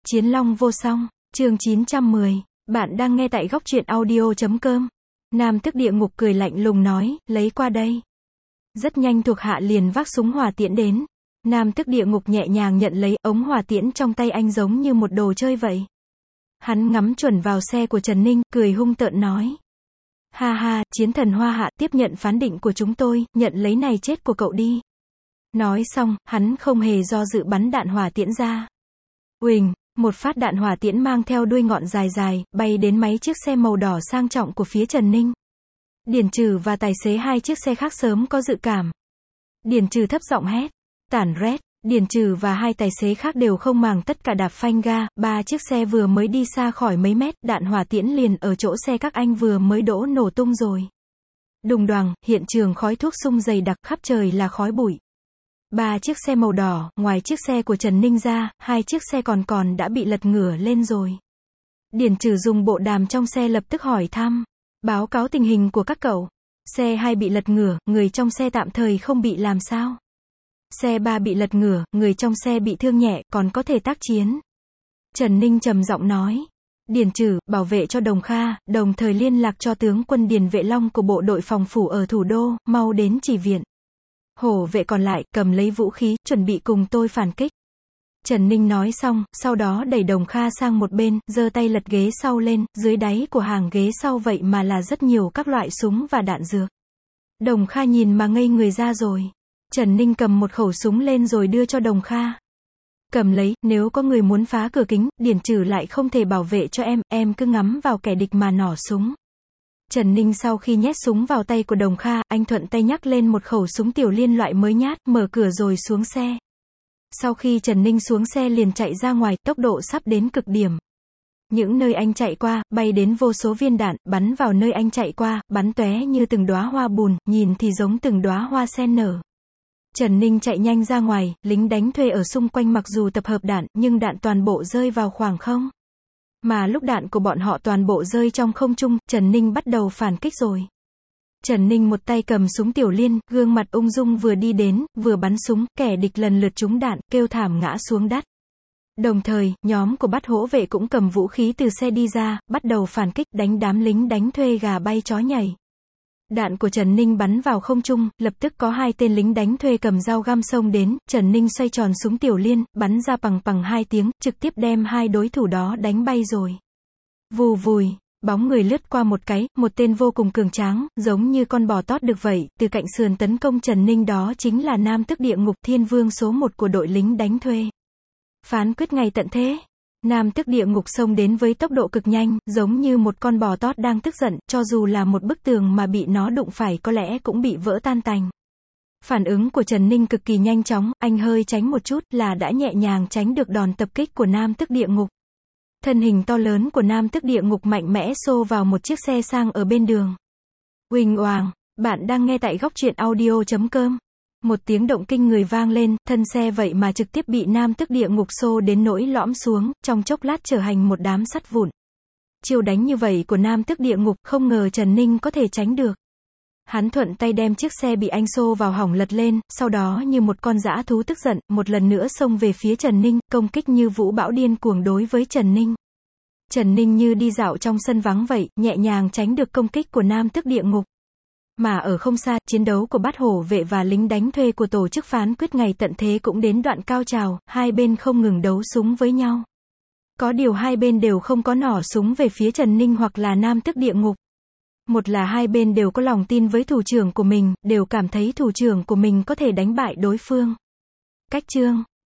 Chiến Long vô song, chương 910, bạn đang nghe tại góc truyện audio.com. Nam Tức Địa Ngục cười lạnh lùng nói, lấy qua đây. Rất nhanh thuộc hạ liền vác súng hỏa tiễn đến. Nam Tức Địa Ngục nhẹ nhàng nhận lấy, ống hỏa tiễn trong tay anh giống như một đồ chơi vậy. Hắn ngắm chuẩn vào xe của Trần Ninh, cười hung tợn nói. Ha ha, chiến thần Hoa Hạ, tiếp nhận phán định của chúng tôi, nhận lấy này chết của cậu đi. Nói xong, hắn không hề do dự bắn đạn hỏa tiễn ra. Uỳnh, một phát đạn hỏa tiễn mang theo đuôi ngọn dài dài, bay đến mấy chiếc xe màu đỏ sang trọng của phía Trần Ninh. Điền Trừ và tài xế hai chiếc xe khác sớm có dự cảm. Điền Trừ thấp giọng hét. Tản rét. Điền Trừ và hai tài xế khác đều không màng tất cả đạp phanh ga, ba chiếc xe vừa mới đi xa khỏi mấy mét, đạn hỏa tiễn liền ở chỗ xe các anh vừa mới đỗ nổ tung rồi. Đùng đoàng, hiện trường khói thuốc sung dày đặc, khắp trời là khói bụi. Ba chiếc xe màu đỏ, ngoài chiếc xe của Trần Ninh ra, hai chiếc xe còn đã bị lật ngửa lên rồi. Điền Trừ dùng bộ đàm trong xe lập tức hỏi thăm. Báo cáo tình hình của các cậu. Xe 2 bị lật ngửa, người trong xe tạm thời không bị làm sao. Xe 3 bị lật ngửa, người trong xe bị thương nhẹ, còn có thể tác chiến. Trần Ninh trầm giọng nói. Điền Trừ, bảo vệ cho Đồng Kha, đồng thời liên lạc cho tướng quân Điền Vệ Long của bộ đội phòng phủ ở thủ đô, mau đến chỉ viện. Hổ vệ còn lại, cầm lấy vũ khí, chuẩn bị cùng tôi phản kích. Trần Ninh nói xong, sau đó đẩy Đồng Kha sang một bên, giơ tay lật ghế sau lên, dưới đáy của hàng ghế sau vậy mà là rất nhiều các loại súng và đạn dược. Đồng Kha nhìn mà ngây người ra rồi. Trần Ninh cầm một khẩu súng lên rồi đưa cho Đồng Kha. Cầm lấy, nếu có người muốn phá cửa kính, Điền Trừ lại không thể bảo vệ cho em cứ ngắm vào kẻ địch mà nỏ súng. Trần Ninh sau khi nhét súng vào tay của Đồng Kha, anh thuận tay nhắc lên một khẩu súng tiểu liên loại mới nhát, mở cửa rồi xuống xe. Sau khi Trần Ninh xuống xe liền chạy ra ngoài, tốc độ sắp đến cực điểm. Những nơi anh chạy qua, bay đến vô số viên đạn, bắn vào nơi anh chạy qua, bắn tóe như từng đóa hoa bùn, nhìn thì giống từng đóa hoa sen nở. Trần Ninh chạy nhanh ra ngoài, lính đánh thuê ở xung quanh mặc dù tập hợp đạn, nhưng đạn toàn bộ rơi vào khoảng không. Mà lúc đạn của bọn họ toàn bộ rơi trong không trung, Trần Ninh bắt đầu phản kích rồi. Trần Ninh một tay cầm súng tiểu liên, gương mặt ung dung vừa đi đến, vừa bắn súng, kẻ địch lần lượt trúng đạn, kêu thảm ngã xuống đất. Đồng thời, nhóm của Bát Hỗ Vệ cũng cầm vũ khí từ xe đi ra, bắt đầu phản kích, đánh đám lính đánh thuê gà bay chó nhảy. Đạn của Trần Ninh bắn vào không trung, lập tức có hai tên lính đánh thuê cầm dao găm xông đến, Trần Ninh xoay tròn súng tiểu liên, bắn ra bằng hai tiếng, trực tiếp đem hai đối thủ đó đánh bay rồi. Vù vùi, bóng người lướt qua một cái, một tên vô cùng cường tráng, giống như con bò tót được vậy, từ cạnh sườn tấn công Trần Ninh, đó chính là Nam Tức Địa Ngục, thiên vương số 1 của đội lính đánh thuê. Phán quyết ngày tận thế. Nam Tức Địa Ngục xông đến với tốc độ cực nhanh, giống như một con bò tót đang tức giận, cho dù là một bức tường mà bị nó đụng phải có lẽ cũng bị vỡ tan tành. Phản ứng của Trần Ninh cực kỳ nhanh chóng, anh hơi tránh một chút là đã nhẹ nhàng tránh được đòn tập kích của Nam Tức Địa Ngục. Thân hình to lớn của Nam Tức Địa Ngục mạnh mẽ xô vào một chiếc xe sang ở bên đường. Uỳnh oàng, bạn đang nghe tại góc truyện audio.com. Một tiếng động kinh người vang lên, thân xe vậy mà trực tiếp bị Nam Tức Địa Ngục xô đến nỗi lõm xuống, trong chốc lát trở thành một đám sắt vụn. Chiêu đánh như vậy của Nam Tức Địa Ngục, không ngờ Trần Ninh có thể tránh được. Hắn thuận tay đem chiếc xe bị anh xô vào hỏng lật lên, sau đó như một con dã thú tức giận, một lần nữa xông về phía Trần Ninh, công kích như vũ bão điên cuồng đối với Trần Ninh. Trần Ninh như đi dạo trong sân vắng vậy, nhẹ nhàng tránh được công kích của Nam Tức Địa Ngục. Mà ở không xa, chiến đấu của Bát Hổ Vệ và lính đánh thuê của tổ chức phán quyết ngày tận thế cũng đến đoạn cao trào, hai bên không ngừng đấu súng với nhau. Có điều hai bên đều không có nỏ súng về phía Trần Ninh hoặc là Nam Tức Địa Ngục. Một là hai bên đều có lòng tin với thủ trưởng của mình, đều cảm thấy thủ trưởng của mình có thể đánh bại đối phương. Cách chương